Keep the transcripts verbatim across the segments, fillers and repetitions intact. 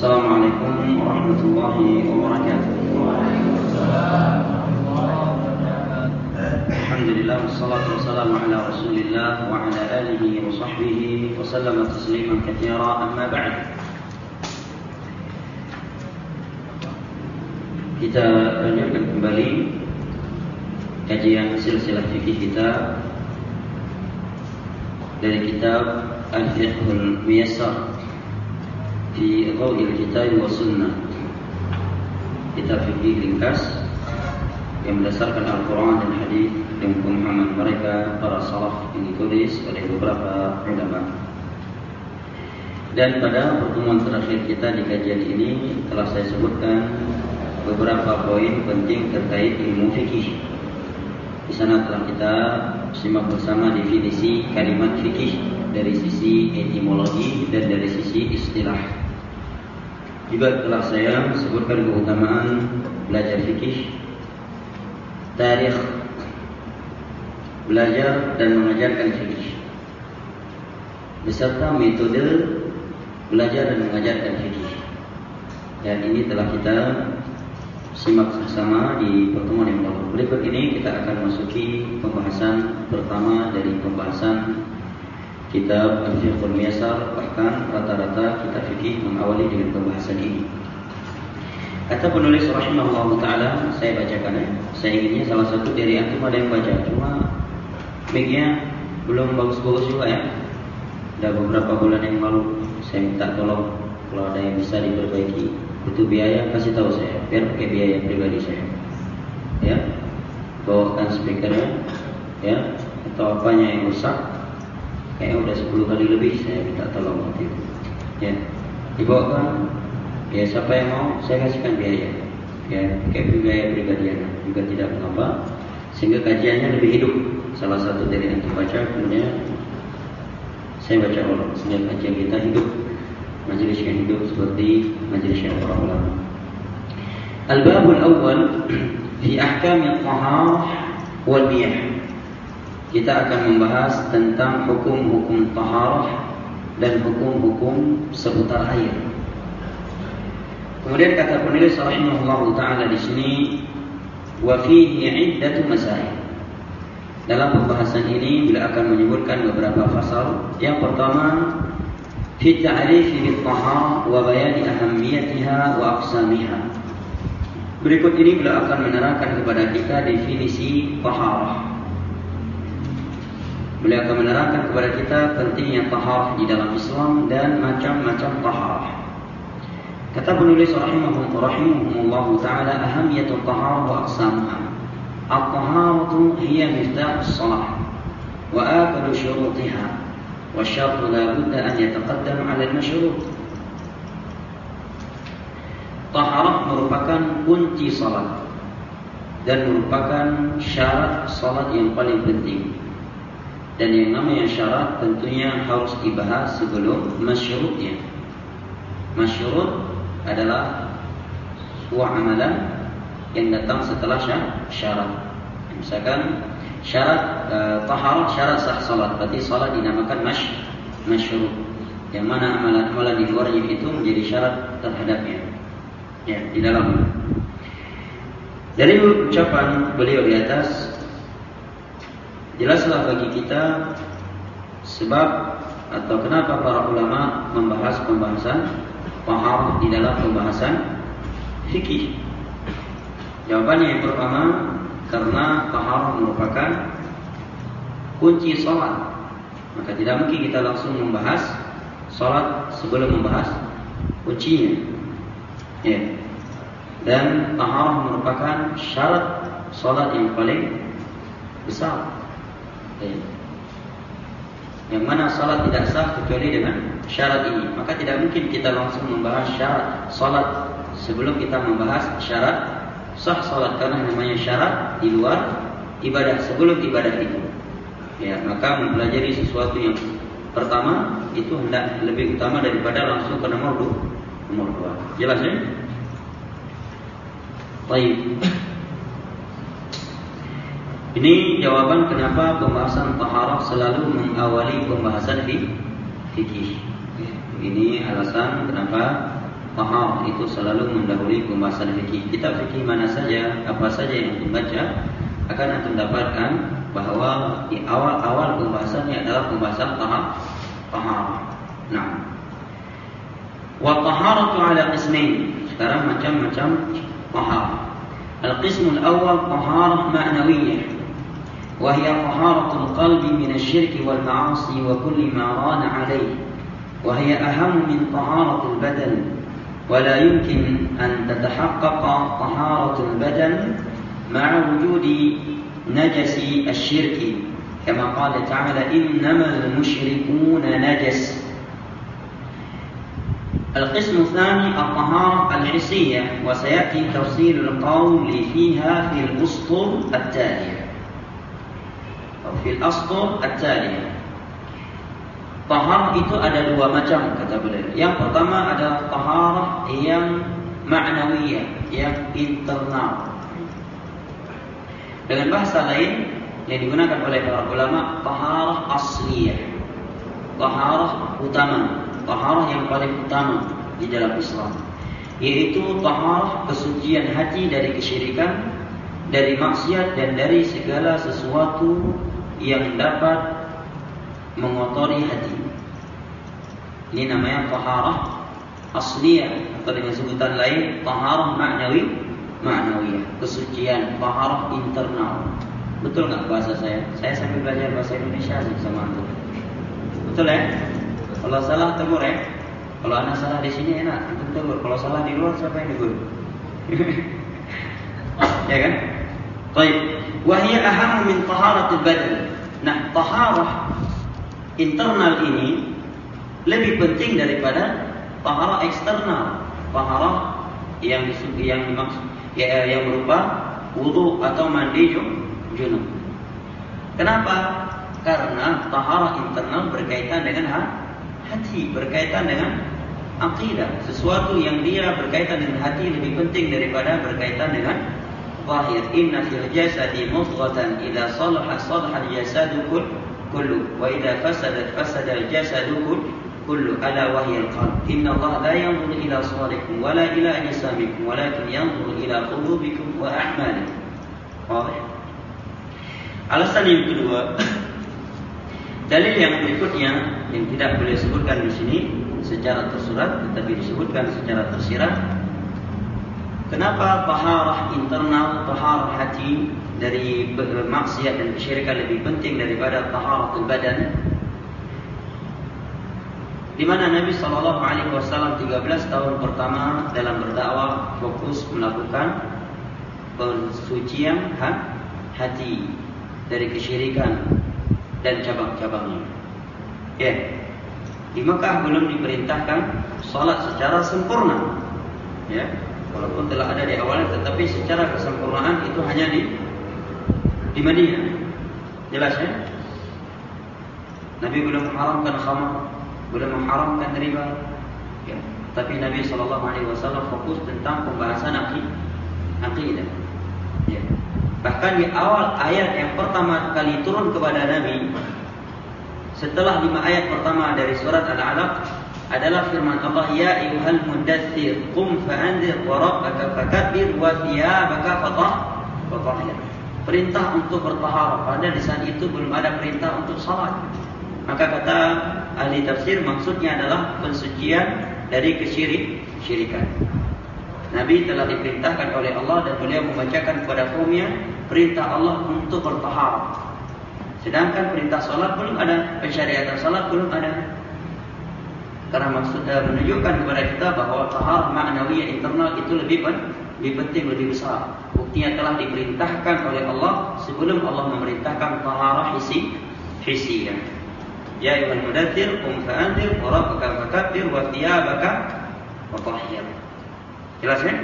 Assalamualaikum warahmatullahi wabarakatuh. Alhamdulillah wassalatu wassalamu ala Rasulillah wa ala alihi wa sahbihi wa sallama tasliman katsira, amma ba'd. Kita lanjutkan kembali kajian silsilah fikih kita dari kitab Al-Fiqhul Muyassar fi Dhaw'il Kitab wa Sunnah, kitab fikih ringkas yang berdasarkan Al-Quran dan hadis dan pemahaman mereka para salaf yang ditulis oleh beberapa ulama. Dan pada pertemuan terakhir kita di kajian ini telah saya sebutkan beberapa poin penting terkait ilmu fikih. Di sana telah kita simak bersama definisi kalimat fikih dari sisi etimologi dan dari sisi istilah. Juga telah saya sebutkan keutamaan belajar fikih, tarikh, belajar dan mengajarkan fikih, beserta metode belajar dan mengajarkan fikih. Dan ini telah kita simak bersama di pertemuan yang lalu. Berikut ini kita akan masuki pembahasan pertama dari pembahasan kitab Al-Fiqhul Muyassar. Bahkan rata-rata kitab fikih mengawali dengan pembahasan ini. Kata penulis rahimahullah ta'ala, saya bacakan ya. Saya inginnya salah satu dari antum ada yang baca, cuma mic-nya belum bagus-bagus juga ya. Sudah beberapa bulan yang lalu saya minta tolong kalau ada yang bisa diperbaiki, butuh biaya kasih tahu saya, biar pakai biaya pribadi saya. Ya, bawakan speakernya, ya, atau apanya yang rusak. Kayaknya udah sepuluh kali lebih saya minta tolong waktu itu. Ya, dibawakan. Ya, siapa yang mau saya kasihkan biaya. Ya, pakai biaya pribadi juga tidak mengapa, sehingga kajiannya lebih hidup. Salah satu dari yang terbaca, kemudian saya baca ulang sehingga kajian kita hidup, majelis yang hidup seperti majelis yang para ulama. Al-babul awal fi ahkam al-taharah wal miyah. Kita akan membahas tentang hukum-hukum taharah dan hukum-hukum seputar air. Kemudian kata penulis rahimahullah taala di sini, wa fihi iddatu masail. Dalam pembahasan ini bila akan menyebutkan beberapa pasal. Yang pertama, fi ta'rifi bil taharah wa bayani ahammiyatiha wa aqsamiha. Berikut ini bila akan menerangkan kepada kita definisi taharah. Beliau akan menerangkan kepada kita pentingnya taharah di dalam Islam dan macam-macam taharah. Kata penulis rahimahullah ta'ala, ahamiyatu taharah wa aqsamuha. At-taharatu hiya miftahus salah wa akalu syurutiha wa syartu la budda an yataqaddam 'ala al-masyrut. Taharah merupakan kunci salat dan merupakan syarat salat yang paling penting. Dan yang namanya syarat tentunya harus dibahas sebelum masyurutnya. Masyurut adalah sebuah amalan yang datang setelah syarat. Misalkan syarat e, taharah, syarat sah salat, berarti salat dinamakan mash, masyurut. Yang mana amalan-amalan di luarnya itu menjadi syarat terhadapnya. Ya, di dalam. Dari ucapan beliau di atas, jelaslah bagi kita sebab atau kenapa para ulama membahas pembahasan taharah di dalam pembahasan fikih. Jawabannya yang pertama, karena taharah merupakan kunci salat. Maka tidak mungkin kita langsung membahas salat sebelum membahas kuncinya. Ya. Dan taharah merupakan syarat salat yang paling besar. Yang mana salat tidak sah kecuali dengan syarat ini. Maka tidak mungkin kita langsung membahas syarat salat sebelum kita membahas syarat sah salat, karena namanya syarat di luar ibadah, sebelum ibadah itu. Ya, maka mempelajari sesuatu yang pertama itu hendak lebih utama daripada langsung ke nomor dua. Nomor dua. Jelas ya? Baik. Ini jawaban kenapa pembahasan taharah selalu mengawali pembahasan fikih. Ini alasan kenapa taharah itu selalu mendahului pembahasan fikih. Kitab fikih mana saja, apa saja yang antum baca, akan antum dapatkan bahwa di awal-awal pembahasannya adalah pembahasan taharah. Nah, wa taharatu ala qismain. Sekarang macam-macam taharah. Al-qismul awal taharah ma'nawiyyah, wa hiya taharatul qalbi min asy-syirki wal ma'asi wa kulli ma rana 'alayhi, wa hiya ahammu min taharatul badan. ولا يمكن أن تتحقق طهارة البدن مع وجود نجس الشرك كما قال تعالى إنما المشركون نجس. القسم الثاني الطهارة الحسية وسيأتي تفصيل القول فيها في الأسطر التالية أو في الأسطر التالية. Taharah itu ada dua macam kata beliau. Yang pertama adalah taharah yang ma'nawiyah, yang internal. Dengan bahasa lain yang digunakan oleh para ulama, taharah asliyah, taharah utama, taharah yang paling utama di dalam Islam, yaitu taharah kesucian hati dari kesyirikan, dari maksiat dan dari segala sesuatu yang dapat mengotori hati. Ini namanya taharah asliyah, atau dengan sebutan lain taharah ma'nawi, ma'nawiyah, kesucian, taharah internal. Betul nggak bahasa saya? Saya sambil belajar bahasa Indonesia sih sama antum. Betul ya? Kalau salah tegur ya. Kalau anak salah di sini enak, antum tegur. Kalau salah di luar siapa yang tegur? Ya kan? Baik. Wa hiya ahammu min taharatil badan. Nah, taharah internal ini lebih penting daripada taharah eksternal, taharah yang yang dimaksud ya, yang berupa wudu atau mandi junub. Kenapa? Karena taharah internal berkaitan dengan hati, berkaitan dengan akidah. Sesuatu yang dia berkaitan dengan hati lebih penting daripada berkaitan dengan zahir. Inna fil jasadi mudghatan idza salaha salaha al-jasadu kullu wa idza fasadat fasada al-jasadu kullu ala wa hiya al-qalb. Inna Allah la yanzuru ila suwarikum wa la ila ajsamikum walakin yanzuru ila qulubikum wa a'malikum. Baik. Alasan yang kedua, dalil yang berikutnya yang tidak boleh disebutkan di sini secara tersurat tetapi disebutkan secara tersirat. Kenapa taharah internal, taharah hati dari maksiat dan kesyirikan lebih penting daripada taharatul badan? Di mana Nabi sallallahu alaihi wasallam tiga belas tahun pertama dalam berdakwah fokus melakukan pensucian hati dari kesyirikan dan cabang-cabangnya. Ya. Di Mekah belum diperintahkan salat secara sempurna. Ya. Walaupun telah ada di awalnya, tetapi secara kesempurnaan itu hanya di di Madinah. Jelas ya? Nabi belum mengharamkan khamar, belum mengharamkan riba. Ya. Tapi Nabi sallallahu alaihi wasallam fokus tentang pembahasan akidah. Ya. Bahkan di awal ayat yang pertama kali turun kepada Nabi, setelah lima ayat pertama dari surat Al-Alaq, adalah firman Allah, ya ayyuhal mudaththir qum fa'anzir wa rabbaka fakabbir wa thiyabaka fatahhir. Perintah untuk bertaharah, padahal di saat itu belum ada perintah untuk salat. Maka kata ahli tafsir maksudnya adalah pensucian dari kesyirikan. Nabi telah diperintahkan oleh Allah dan beliau membacakan kepada kaumnya perintah Allah untuk bertaharah. Sedangkan perintah salat belum ada, pensyariatan salat belum ada. Karena maksud uh, menunjukkan kepada kita bahwa taharah ma'nawiyah internal itu lebih lebih penting, lebih besar. Buktinya telah diperintahkan oleh Allah sebelum Allah memerintahkan taharah hissi hissiyah. Ya ayyuhal mudaththir qum fa'anzir wa rabbaka fakabbir wa thiyabaka fatahhir. Jelas ya?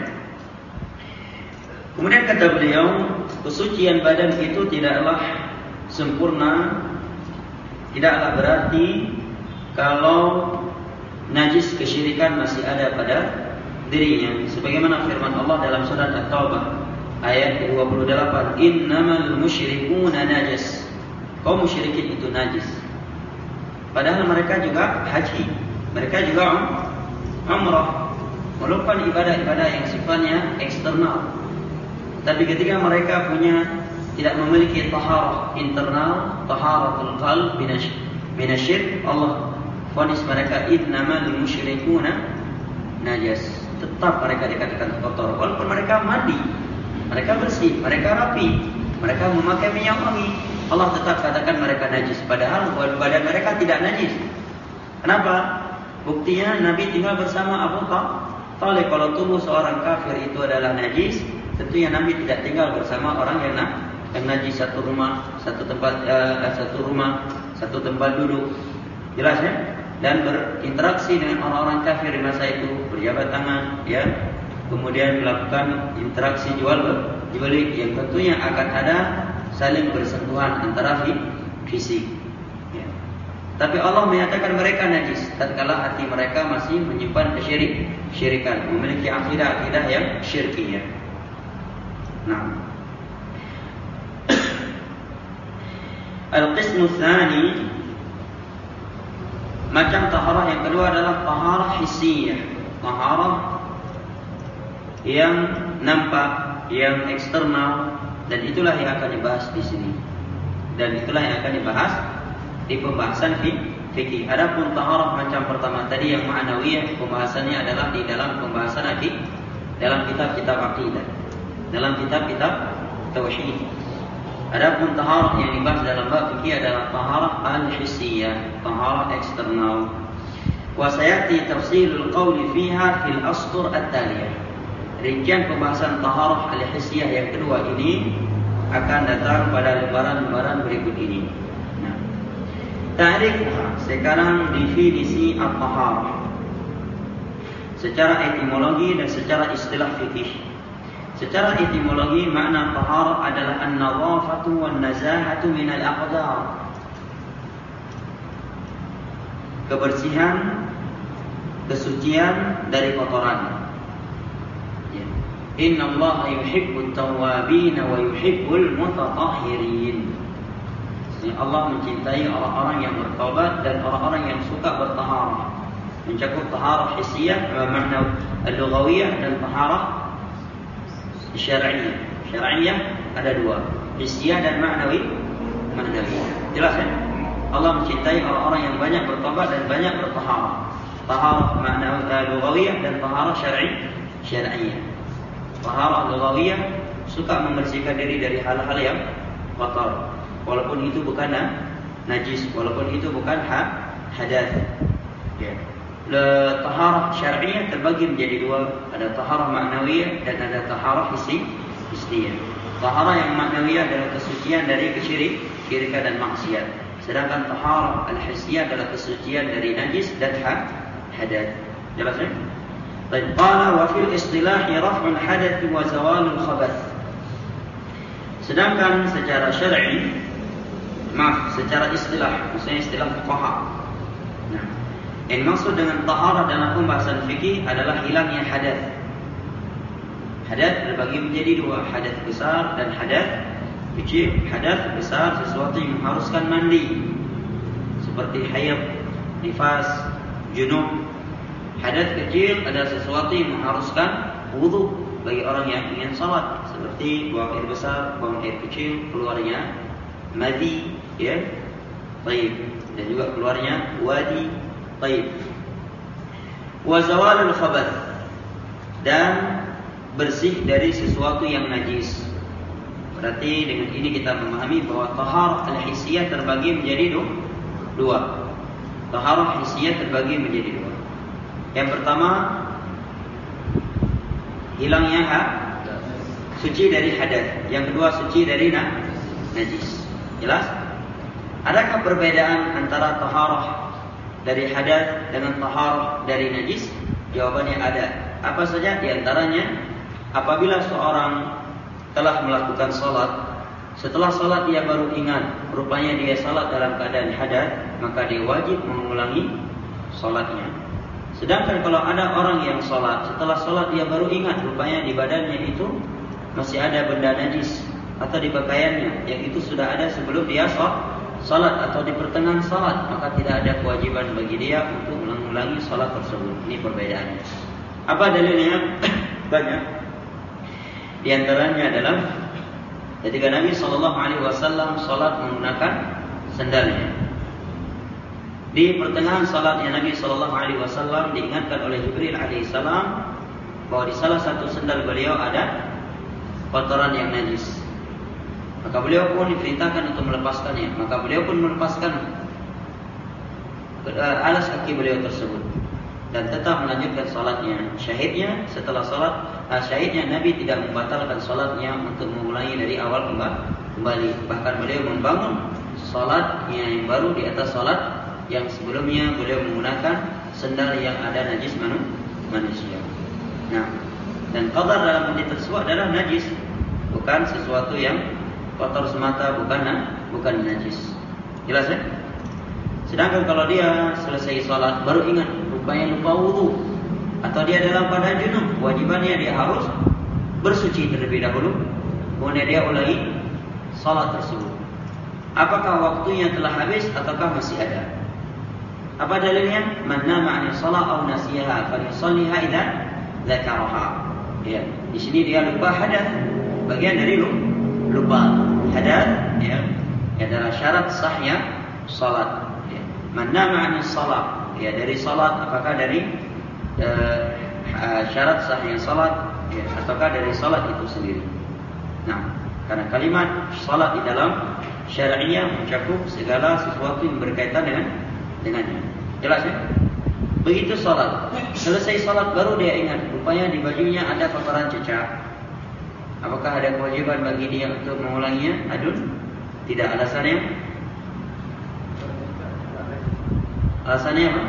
Kemudian kata beliau, kesucian badan itu tidaklah sempurna, tidaklah berarti kalau najis kesyirikan masih ada pada dirinya. Sebagaimana firman Allah dalam surat At-Taubah ayat ke dua puluh delapan, innamal musyrikuna najas. Kaum musyrikin itu najis. Padahal mereka juga haji, mereka juga umrah, melakukan ibadah-ibadah yang sifatnya eksternal. Tapi ketika mereka punya tidak memiliki taharah internal, taharatul qalb minasyirk, Allah vonis mereka innamal musyrikuna najas. Tetap mereka dikatakan kotor walaupun mereka mandi, mereka bersih, mereka rapi, mereka memakai minyak wangi, Allah tetap katakan mereka najis, padahal badan mereka tidak najis. Kenapa? Buktinya Nabi tinggal bersama Abu Talib. Kalau tubuh seorang kafir itu adalah najis, tentunya Nabi tidak tinggal bersama orang yang yang najis satu rumah, satu tempat, uh, satu rumah, satu tempat duduk. Jelas ya? Dan berinteraksi dengan orang-orang kafir di masa itu, berjabat tangan, ya. Kemudian melakukan interaksi jual beli yang tentunya akan ada saling bersentuhan antara fisik. Ya. Tapi Allah menyatakan mereka najis tatkala hati mereka masih menyimpan kesyirik, syirikan, memiliki akidah-akidah yang syirkiyah. Nah, al-qismu tsani, macam taharah yang kedua adalah taharah hissiyah, taharah yang nampak, yang eksternal, dan itulah yang akan dibahas di sini. Dan itulah yang akan dibahas di pembahasan fikih. Adapun taharah macam pertama tadi yang ma'nawiyah, pembahasannya adalah di dalam pembahasan akidah, dalam kitab-kitab akidah, dalam kitab-kitab tauhid. Adapun taharah yang dibahas dalam bab fikih adalah taharah al-hissiyah, taharah eksternal. Wa sayati tafsilul qawli fiha fil astur at-taliyah. Rincian pembahasan taharah al-hissiyah yang kedua ini akan datang pada lembaran-lembaran berikut ini. Nah, ta'rif, sekarang definisi at-taharah secara etimologi dan secara istilah fikih. Secara etimologi makna taharah adalah an-nadhafatu wan-nazahatu minal aqdar. Kebersihan, kesucian dari kotoran. Ya. Innallaha yuhibbut tawwabin wa yuhibbul mutatahhirin. Allah mencintai orang-orang yang bertaubat dan orang-orang yang suka bertaharah. Mencakup taharah hissiyah, makna al-lughawiyah, dan taharah syar'iyah. Syar'iyah ada dua, hissiyah dan ma'nawi. Ma'nawi. Jelas ya? Allah mencintai orang-orang yang banyak bertobat dan banyak bertaharah. Taharah ma'nawi lughawiyah dan taharah syar'i syar'iyah. Taharah lughawiyah suka membersihkan diri dari hal-hal yang kotor, walaupun itu bukan najis, walaupun itu bukan hadath. Ya. Le, taharah syar'iyah terbagi menjadi dua, ada taharah ma'nawiyah dan ada taharah hissiyah. Taharah yang ma'nawiyah adalah kesucian dari kesyirik, syirikan dan maksiat. Sedangkan taharah al-hissiyah adalah kesucian dari najis dan hadath. Jelas ya? Baik, qala wa fil istilahi raf'ul hadath wa zawalul khabath. Sedangkan secara syar'i, maaf, secara istilah, maksudnya istilah fuqaha. Nah, yang maksud dengan taharah dalam pembahasan fikih adalah hilangnya hadath. Hadath terbagi menjadi dua, hadath besar dan hadath kecil. Hadath besar sesuatu yang mengharuskan mandi, seperti haid, nifas, junub. Hadath kecil adalah sesuatu yang mengharuskan wudu bagi orang yang ingin salat, seperti buang air besar, buang air kecil, keluarnya madhi, ya, baik, dan juga keluarnya wadi. Baik. Wa zawalul khabath, dan bersih dari sesuatu yang najis. Berarti dengan ini kita memahami bahwa taharah al-hissiyah terbagi menjadi dua. Taharah hissiyah terbagi menjadi dua. Yang pertama, hilangnya ha, suci dari hadath. Yang kedua, suci dari na, najis. Jelas? Adakah perbedaan antara taharah dari hadath dengan taharah dari najis? Jawabannya ada. Apa saja? Di antaranya, apabila seorang telah melakukan salat, setelah salat dia baru ingat rupanya dia salat dalam keadaan hadath, maka dia wajib mengulangi salatnya. Sedangkan kalau ada orang yang salat, setelah salat dia baru ingat rupanya di badannya itu masih ada benda najis, atau di pakaiannya yang itu sudah ada sebelum dia salat, atau di pertengahan salat, maka tidak ada kewajiban bagi dia untuk mengulangi salat tersebut. Ini perbedaannya. Apa dalilnya? Banyak. Di antaranya adalah ketika Nabi Shallallahu Alaihi Wasallam sholat menggunakan sendalnya. Di pertengahan sholatnya Nabi Shallallahu Alaihi Wasallam diingatkan oleh Jibril Alaihissalam bahwa di salah satu sendal beliau ada kotoran yang najis. Maka beliau pun diperintahkan untuk melepaskannya. Maka beliau pun melepaskan alas kaki beliau tersebut dan tetap melanjutkan sholatnya. Syahidnya setelah sholat, uh, syahidnya Nabi tidak membatalkan sholatnya untuk mengulangi dari awal kembali. Bahkan beliau membangun sholatnya yang baru di atas sholat yang sebelumnya beliau menggunakan sendal yang ada najis manusia. Nah, dan qadar dalam hadis tersebut adalah najis, bukan sesuatu yang kotor semata, bukan bukan najis. Jelas ya? Sedangkan kalau dia selesai sholat baru ingat rupanya lupa wudu, atau dia dalam keadaan junub, wajibannya dia harus bersuci terlebih dahulu, kemudian dia ulangi sholat tersebut. Apakah waktunya telah habis ataukah masih ada? Apa dalilnya? Man nama 'anil shalah aw nasiyaha falyusalliha idza dzakaraha. Ya, di sini dia lupa hadas, bagian dari lupa hadas, ya, adalah syarat sahnya salat. Ya. Man nama 'anil shalah, ya, dari salat, apakah dari uh, syarat sahnya salat, ya, ataukah dari salat itu sendiri? Nah, karena kalimat salat di dalam syariah mencakup segala sesuatu yang berkaitan dengan dengannya. Jelas ya? Begitu salat, selesai salat baru dia ingat rupanya di bajunya ada kotoran cecak. Apakah ada kewajiban bagi dia untuk mengulanginya? Adun? Tidak. Alasannya? Alasannya apa?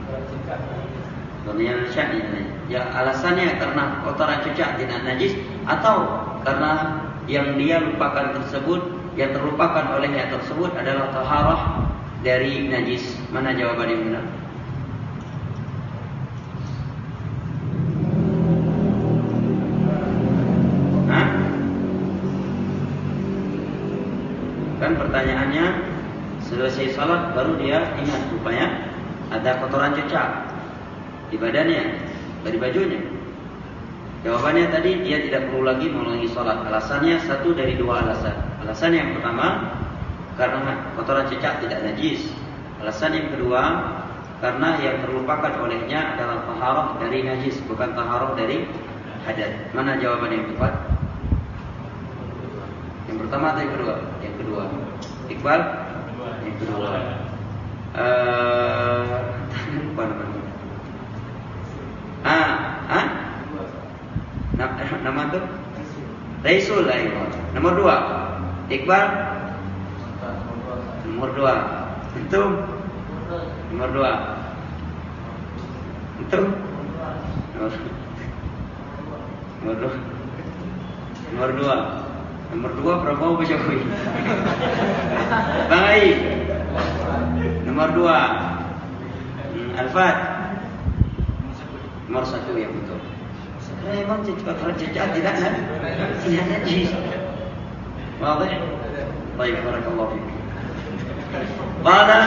Ya, alasannya karena kotoran cecak tidak najis, atau karena yang dia lupakan tersebut, yang terlupakan olehnya tersebut adalah taharah dari najis. Mana jawaban yang benar? Hah? Kan pertanyaannya selesai salat baru dia ingat rupanya ada kotoran cecak di badannya, dari bajunya. Jawabannya tadi dia tidak perlu lagi mengulangi salat. Alasannya satu dari dua alasan. Alasan yang pertama karena kotoran cecak tidak najis. Alasan yang kedua karena yang terlupakan olehnya adalah taharah dari najis, bukan taharah dari hadas. Mana jawaban yang tepat? Yang pertama atau yang kedua? Yang kedua. Iqbal? Yang kedua. Eh, apa namanya? Ah, ah? Nama, nama tu? Raisul lah Iqbal. Nomor dua. Iqbal? Nomor dua. Itu? Nomor dua. Itu? Nomor, nomor dua. Nomor dua. Nomor dua Prabowo Pak Jokowi. Bang Ai. Nomor dua. Hmm, Alfat. Nomor satu yang betul. Sebenarnya memang kotoran cecak tidak tidak najis. Wadah? Baik, barakallahu fiik. Qala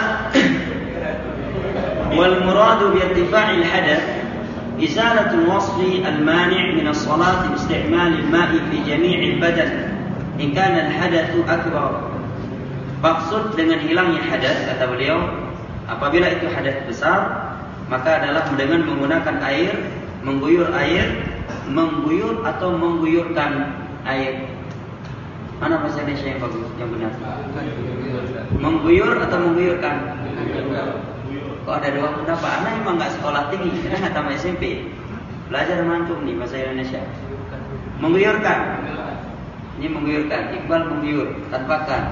wal muradu bi irtifa'il hadath izalatul wasfi al-mani' min as-salati bi isti'mal al-ma'i fi jami' al-badan in kana al-hadathu akbar. Maksud dengan hilangnya hadas, kata beliau, apabila itu hadas besar, maka adalah dengan menggunakan air, mengguyur air, mengguyur atau mengguyurkan air. Mana bahasa Indonesia yang bagus, yang benar? Mengguyur atau mengguyurkan? Kok ada dua pendapat? Anak emang nggak sekolah tinggi, karena nggak tamat S M P. Belajar mantum nih bahasa Indonesia. Mengguyurkan. Ini mengguyurkan. Iqbal mengguyur, tanpakan.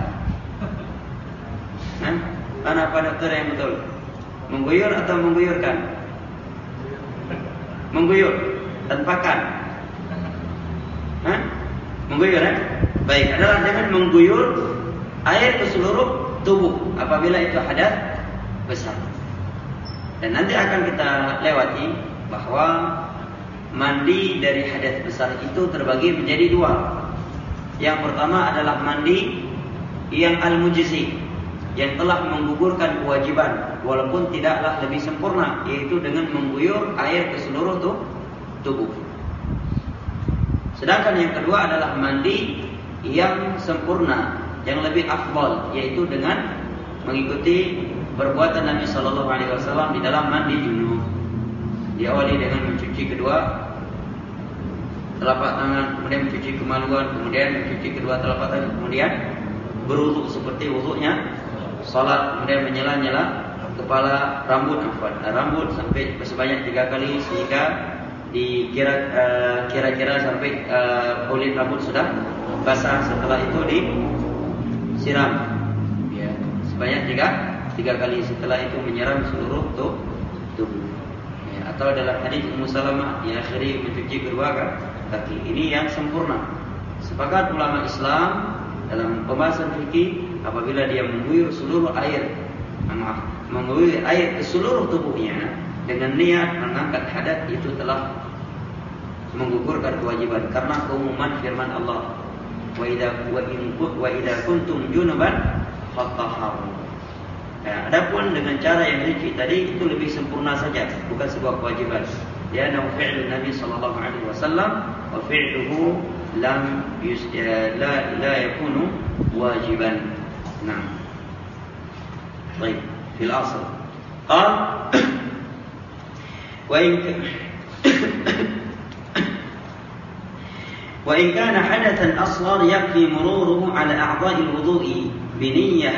Nah, mana apa dokter yang betul? Mengguyur atau mengguyurkan? Mengguyur, tanpakan. Hah? Mengguyur, eh? Baik, adalah dengan mengguyur air ke seluruh tubuh apabila itu hadas besar. Dan nanti akan kita lewati bahwa mandi dari hadas besar itu terbagi menjadi dua. Yang pertama adalah mandi yang al-mujzi, yang telah menggugurkan kewajiban walaupun tidaklah lebih sempurna, yaitu dengan mengguyur air ke seluruh tubuh. Sedangkan yang kedua adalah mandi yang sempurna, yang lebih afdal, yaitu dengan mengikuti perbuatan Nabi Sallallahu Alaihi Wasallam di dalam mandi junub. Diawali dengan mencuci kedua telapak tangan, kemudian mencuci kemaluan, kemudian mencuci kedua telapak tangan, kemudian berwudu seperti wudunya salat, kemudian menyela-nyela kepala, rambut, afwan, rambut sampai sebanyak tiga kali sehingga dikira uh, kira-kira sampai uh, kulit rambut sudah basah. Setelah itu disiram, ya, sebanyak tiga tiga kali. Setelah itu menyiram seluruh tubuh. Ya, atau dalam hadis Ummu Salamah diakhiri mencuci kedua kaki. Ini yang sempurna. Sepakat ulama Islam dalam pembahasan fikih, apabila dia mengguyur seluruh air, maaf, mengguyur air ke seluruh tubuhnya dengan niat mengangkat hadas, itu telah menggugurkan kewajiban karena keumuman firman Allah, wa idza wa in wa idza kuntum junuban fatahharu. Nah, adapun dengan cara yang rinci tadi itu lebih sempurna saja, bukan sebuah kewajiban. Ya, fi'lun Nabi sallallahu alaihi wasallam wa fi'luhu lam yus, ya, la la yakunu wajiban. Nah. Baik, fil asl. Qal wa in wa in kana hadathan asghar yakfi mururuhu ala a'dha'il wudu'i bi niyyah.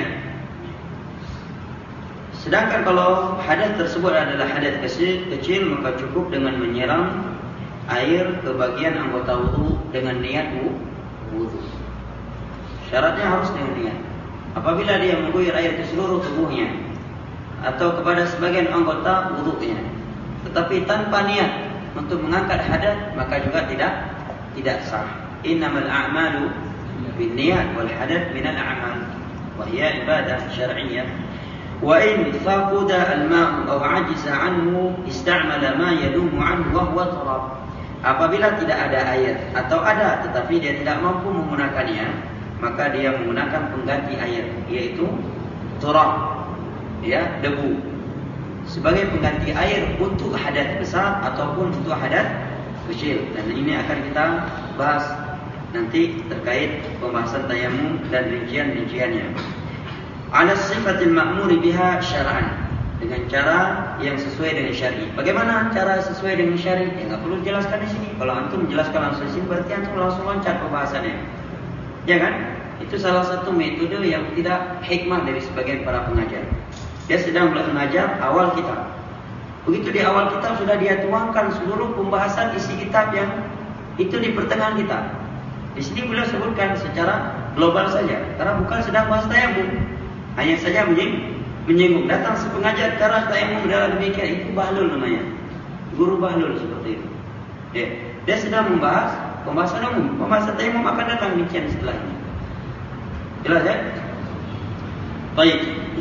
Sedangkan kalau hadas tersebut adalah hadas kecil, kecil maka cukup dengan menyiram air ke bagian anggota wudu dengan niat wudu. Syaratnya harus dengan niat. Apabila dia mengguyur air ke seluruh tubuhnya atau kepada sebagian anggota wudunya, tetapi tanpa niat untuk mengangkat hadas, maka juga tidak tidak sah. Innamal a'malu binniyat wal hadath minal a'mal wa hiya ibadah syar'iyyah. Wa in faqada al-ma'u aw 'ajiza 'anhu istamala ma yadumu 'anhu wa huwa turab. Apabila tidak ada air atau ada tetapi dia tidak mampu menggunakannya, maka dia menggunakan pengganti air, yaitu turab, ya, debu, sebagai pengganti air untuk hadas besar ataupun untuk hadas kecil. Dan ini akan kita bahas nanti terkait pembahasan tayamum dan rincian-rinciannya. Ala sifatil ma'muri biha syar'an, dengan cara yang sesuai dengan syar'i. Bagaimana cara sesuai dengan syar'i? Ya, enggak perlu dijelaskan di sini. Kalau antum menjelaskan langsung di sini, berarti antum langsung loncat pembahasannya. Ya kan? Itu salah satu metode yang tidak hikmah dari sebagian para pengajar. Dia sedang mengajar awal kitab. Begitu di awal kitab sudah dia tuangkan seluruh pembahasan isi kitab yang itu di pertengahan kitab. Di sini beliau sebutkan secara global saja, karena bukan sedang bahas tayamum. Hanya saja menyinggung. Datang sepengajar cara tayamum adalah demikian, itu bahlul namanya. Guru bahlul seperti itu. Ya. Dia sedang membahas pembahasan umum. Pembahasan tayamum akan datang demikian setelah ini. Jelas ya? Baik.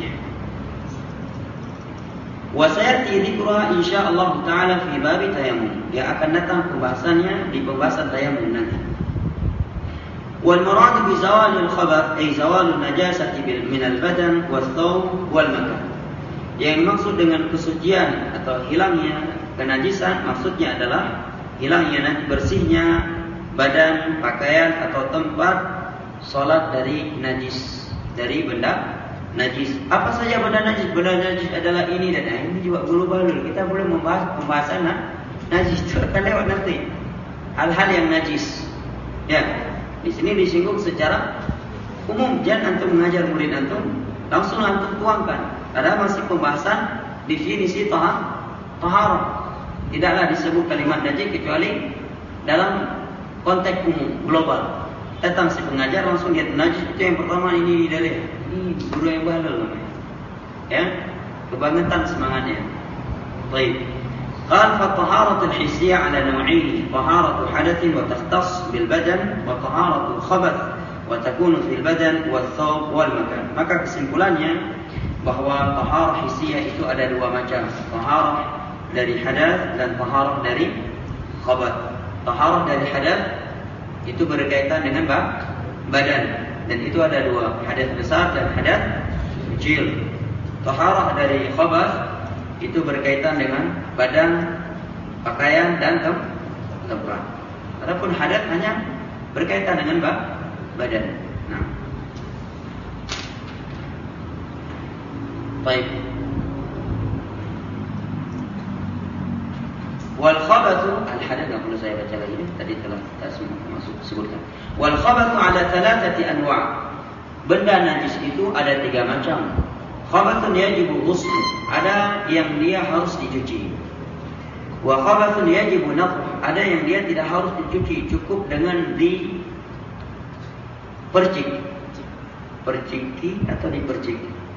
Wa sayati dzikruha insyaallah taala fi bab tayamum. Dia akan datang pembahasannya di pembahasan tayamum nanti. Wal murad bi zawal al khabath ay zawal al najasati min al badan was thawb wal makan. Yang maksud dengan kesucian atau hilangnya kenajisan, maksudnya adalah hilangnya nanti bersihnya badan, pakaian atau tempat salat dari najis, dari benda najis. Apa saja benda najis? Benda najis adalah ini dan ini juga global. Kita boleh membahas pembahasan najis itu akan lewat nanti. Hal-hal yang najis. Ya. Di sini disinggung secara umum. Jangan antum mengajar murid antum langsung antum tuangkan. Ada masih pembahasan definisi taharah. Tidaklah disebut kalimat najis kecuali dalam konteks umum global. Datang si pengajar langsung lihat najis itu yang pertama ini dalil. Ini guru yang bahlul namanya. Ya, kebangetan semangatnya. Baik. قال فالطهارة الحسية على نوعين طهارة حدث وتختص بالبدن وطهارة الخبث وتكون في البدن والثوب والمكان. Maka kesimpulannya bahwa taharah hissiyah itu ada dua macam, taharah dari hadas dan taharah dari khabath. Taharah dari hadas itu berkaitan dengan badan dan itu ada dua, hadas besar dan hadas kecil. Taharah dari khabath itu berkaitan dengan badan, pakaian dan tempat. Adapun hadath hanya berkaitan dengan ba badan. Nah. Baik. Wal khabathu al hadath enggak perlu saya baca lagi, tadi telah kita masuk sebutkan. Wal khabathu ala thalathati anwa'. Benda najis itu ada tiga macam. Khabathun yajibu ghusl, ada yang dia harus dicuci. Wa khabathun yajibu nadh, ada yang dia tidak harus dicuci, cukup dengan dipercik. Perciki atau dipercik?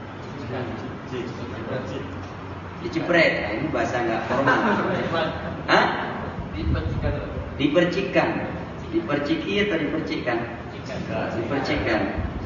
Dicipret. Nah, ini bahasa enggak formal. Hah? Dipercikan. Dipercikan. Diperciki atau dipercikan? Dipercikan.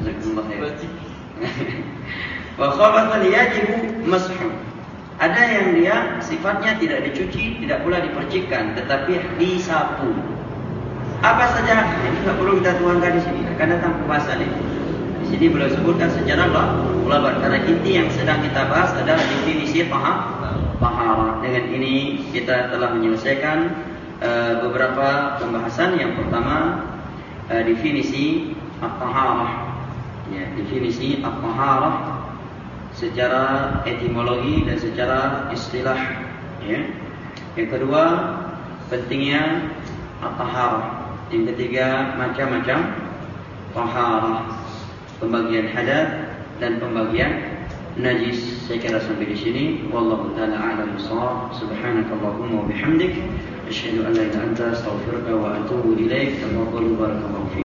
Wa khabathun yajibu mashu. Ada yang dia sifatnya tidak dicuci, tidak pula dipercikkan, tetapi disapu. Apa saja? Ini tidak perlu kita tuangkan di sini. Akan datang pembahasan ini. Di sini beliau sebutkan secara ulabat. Karena inti yang sedang kita bahas adalah definisi taharah. Dengan ini kita telah menyelesaikan uh, beberapa pembahasan. Yang pertama uh, definisi at-taharah. Ya, definisi at-taharah secara etimologi dan secara istilah, ya. Yang kedua, pentingnya at-taharah. Yang ketiga, macam-macam taharah, pembagian hadath dan pembagian najis. Saya kira sampai di sini. Wallahu taala a'lam bissawab. Subhanakallahumma wa bihamdik, asyhadu an la ilaha illa anta, astaghfiruka wa atubu ilaik. Barakallahu fiik.